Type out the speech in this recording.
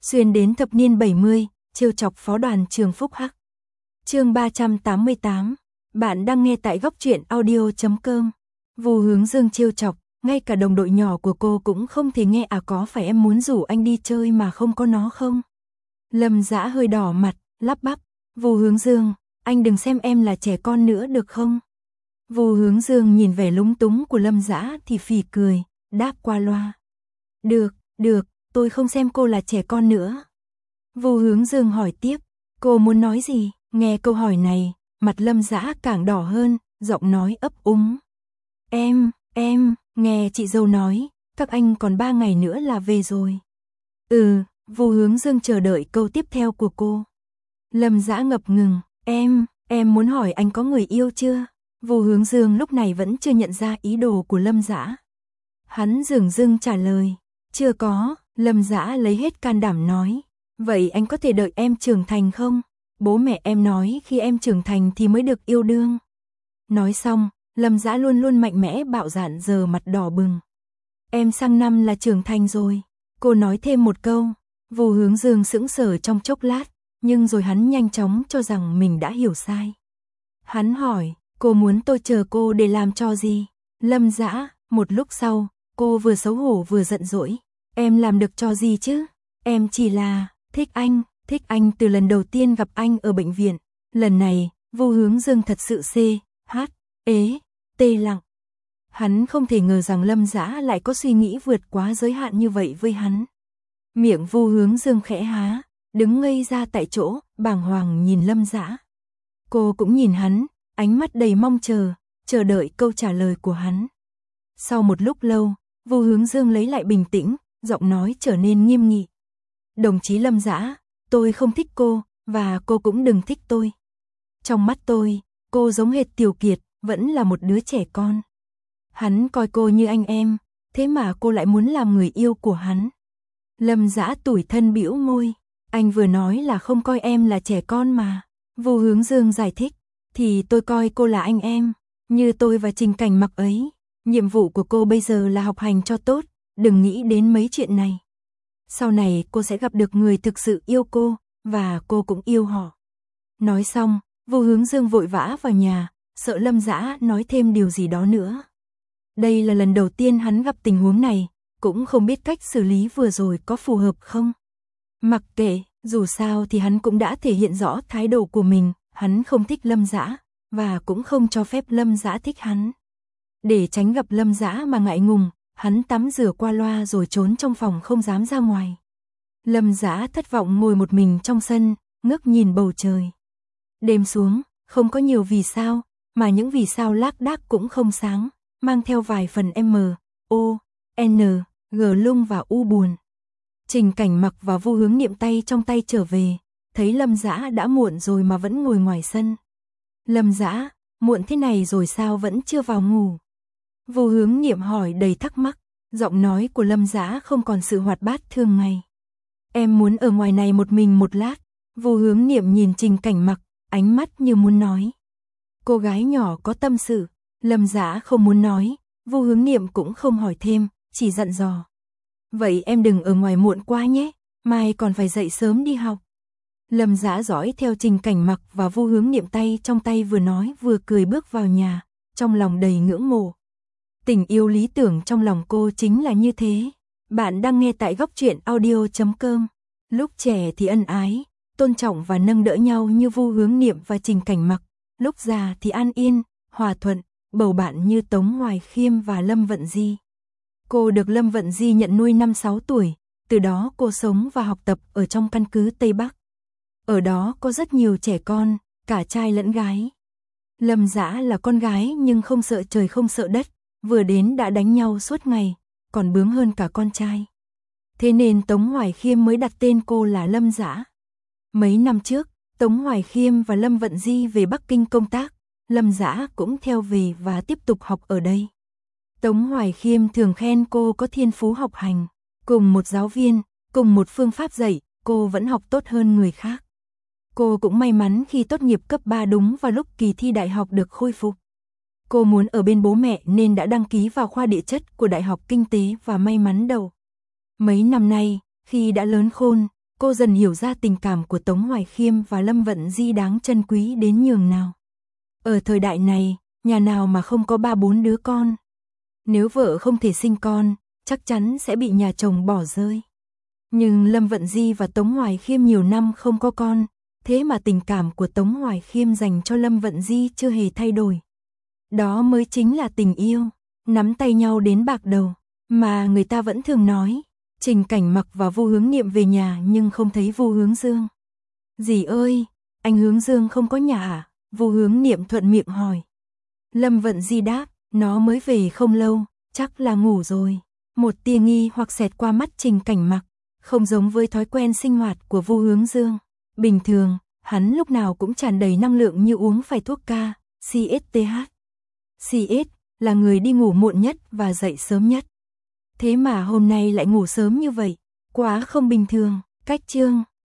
xuyên đến thập niên 70, trêu chọc phó đoàn trường Phúc Hắc. Chương 388. Bạn đang nghe tại góc truyện audio.com. Vu Hướng Dương trêu chọc, ngay cả đồng đội nhỏ của cô cũng không thể nghe. À, có phải em muốn rủ anh đi chơi mà không có nó không? Lâm Dã hơi đỏ mặt, lắp bắp. Vu Hướng Dương, anh đừng xem em là trẻ con nữa được không? Vu Hướng Dương nhìn vẻ lúng túng của Lâm Dã thì phì cười, đáp qua loa. Được, tôi không xem cô là trẻ con nữa. Vu Hướng Dương hỏi tiếp, cô muốn nói gì? Nghe câu hỏi này, mặt Lâm Dã càng đỏ hơn, giọng nói ấp úng. Em, nghe chị dâu nói, các anh còn 3 ngày nữa là về rồi. Vu Hướng Dương chờ đợi câu tiếp theo của cô. Lâm Dã ngập ngừng, em muốn hỏi anh có người yêu chưa? Vu Hướng Dương lúc này vẫn chưa nhận ra ý đồ của Lâm Dã. Hắn dửng dưng trả lời, chưa có. Lâm Dã lấy hết can đảm nói, vậy anh có thể đợi em trưởng thành không? Bố mẹ em nói khi em trưởng thành thì mới được yêu đương. Nói xong, Lâm Dã luôn luôn mạnh mẽ bạo dạn giờ mặt đỏ bừng. Em sang năm là trưởng thành rồi. Cô nói thêm một câu. Vu Hướng Dương sững sờ trong chốc lát, nhưng rồi hắn nhanh chóng cho rằng mình đã hiểu sai. Hắn hỏi, cô muốn tôi chờ cô để làm trò gì? Lâm Dã, một lúc sau, cô vừa xấu hổ vừa giận dỗi. Em làm được trò gì chứ? Em chỉ là thích anh từ lần đầu tiên gặp anh ở bệnh viện. Lần này, Vu Hướng Dương thật sự tê lặng. Hắn không thể ngờ rằng Lâm Dã lại có suy nghĩ vượt quá giới hạn như vậy với hắn. Miệng Vu Hướng Dương khẽ há, đứng ngây ra tại chỗ, bàng hoàng nhìn Lâm Dã. Cô cũng nhìn hắn, ánh mắt đầy mong chờ đợi câu trả lời của hắn. Sau một lúc lâu, Vu Hướng Dương lấy lại bình tĩnh, giọng nói trở nên nghiêm nghị. Đồng chí Lâm Dã, tôi không thích cô, và cô cũng đừng thích tôi. Trong mắt tôi, cô giống hệt Tiểu Kiệt, vẫn là một đứa trẻ con. Hắn coi cô như anh em, thế mà cô lại muốn làm người yêu của hắn. Lâm Dã tủi thân bĩu môi, anh vừa nói là không coi em là trẻ con mà. Vu Hướng Dương giải thích, thì tôi coi cô là anh em, như tôi và Trình Cảnh Mặc ấy. Nhiệm vụ của cô bây giờ là học hành cho tốt, đừng nghĩ đến mấy chuyện này. Sau này cô sẽ gặp được người thực sự yêu cô, và cô cũng yêu họ. Nói xong, Vu Hướng Dương vội vã vào nhà, sợ Lâm Dã nói thêm điều gì đó nữa. Đây là lần đầu tiên hắn gặp tình huống này, cũng không biết cách xử lý vừa rồi có phù hợp không. Mặc kệ, dù sao thì hắn cũng đã thể hiện rõ thái độ của mình, hắn không thích Lâm Dã, và cũng không cho phép Lâm Dã thích hắn. Để tránh gặp Lâm Dã mà ngại ngùng, hắn tắm rửa qua loa rồi trốn trong phòng không dám ra ngoài. Lâm Dã thất vọng ngồi một mình trong sân, ngước nhìn bầu trời. Đêm xuống, không có nhiều vì sao, mà những vì sao lác đác cũng không sáng, mang theo vài phần M, O, N, G lung và U buồn. Trình Cảnh Mặc và Vu Hướng Niệm tay trong tay trở về, thấy Lâm Dã đã muộn rồi mà vẫn ngồi ngoài sân. Lâm Dã, muộn thế này rồi sao vẫn chưa vào ngủ? Vu Hướng Niệm hỏi đầy thắc mắc, giọng nói của Lâm Dã không còn sự hoạt bát thường ngày. Em muốn ở ngoài này một mình một lát. Vu Hướng Niệm nhìn Trình Cảnh Mặc, ánh mắt như muốn nói. Cô gái nhỏ có tâm sự. Lâm Dã không muốn nói, Vu Hướng Niệm cũng không hỏi thêm, chỉ dặn dò. Vậy em đừng ở ngoài muộn quá nhé, mai còn phải dậy sớm đi học. Lâm Dã dõi theo Trình Cảnh Mặc và Vu Hướng Niệm tay trong tay vừa nói vừa cười bước vào nhà, trong lòng đầy ngưỡng mộ. Tình yêu lý tưởng trong lòng cô chính là như thế. Bạn đang nghe tại góc truyện audio.com. Lúc trẻ thì ân ái, tôn trọng và nâng đỡ nhau như Vu Hướng Niệm và Trình Cảnh Mặc. Lúc già thì an yên, hòa thuận, bầu bạn như Tống Hoài Khiêm và Lâm Vận Di. Cô được Lâm Vận Di nhận nuôi năm 6 tuổi, từ đó cô sống và học tập ở trong căn cứ Tây Bắc. Ở đó có rất nhiều trẻ con, cả trai lẫn gái. Lâm Dã là con gái nhưng không sợ trời không sợ đất, vừa đến đã đánh nhau suốt ngày, còn bướng hơn cả con trai. Thế nên Tống Hoài Khiêm mới đặt tên cô là Lâm Dã. Mấy năm trước, Tống Hoài Khiêm và Lâm Vận Di về Bắc Kinh công tác, Lâm Dã cũng theo về và tiếp tục học ở đây. Tống Hoài Khiêm thường khen cô có thiên phú học hành, cùng một giáo viên, cùng một phương pháp dạy, cô vẫn học tốt hơn người khác. Cô cũng may mắn khi tốt nghiệp cấp 3 đúng vào lúc kỳ thi đại học được khôi phục. Cô muốn ở bên bố mẹ nên đã đăng ký vào khoa địa chất của Đại học Kinh tế và may mắn đậu. Mấy năm nay, khi đã lớn khôn, Cô dần hiểu ra tình cảm của Tống Hoài Khiêm và Lâm Vận Di đáng trân quý đến nhường nào. Ở thời đại này, nhà nào mà không có 3-4 đứa con. Nếu vợ không thể sinh con, chắc chắn sẽ bị nhà chồng bỏ rơi. Nhưng Lâm Vận Di và Tống Hoài Khiêm nhiều năm không có con, thế mà tình cảm của Tống Hoài Khiêm dành cho Lâm Vận Di chưa hề thay đổi. Đó mới chính là tình yêu, nắm tay nhau đến bạc đầu, mà người ta vẫn thường nói. Trình Cảnh Mặc và Vu Hướng Niệm về nhà nhưng không thấy Vu Hướng Dương. Dì ơi, anh Hướng Dương không có nhà à? Vu Hướng Niệm thuận miệng hỏi. Lâm Vận Di đáp, nó mới về không lâu, chắc là ngủ rồi. Một tia nghi hoặc xẹt qua mắt Trình Cảnh Mặc, không giống với thói quen sinh hoạt của Vu Hướng Dương. Bình thường, hắn lúc nào cũng tràn đầy năng lượng như uống phải thuốc ca, CSTH. CS là người đi ngủ muộn nhất và dậy sớm nhất. Thế mà hôm nay lại ngủ sớm như vậy, quá không bình thường. Cách chương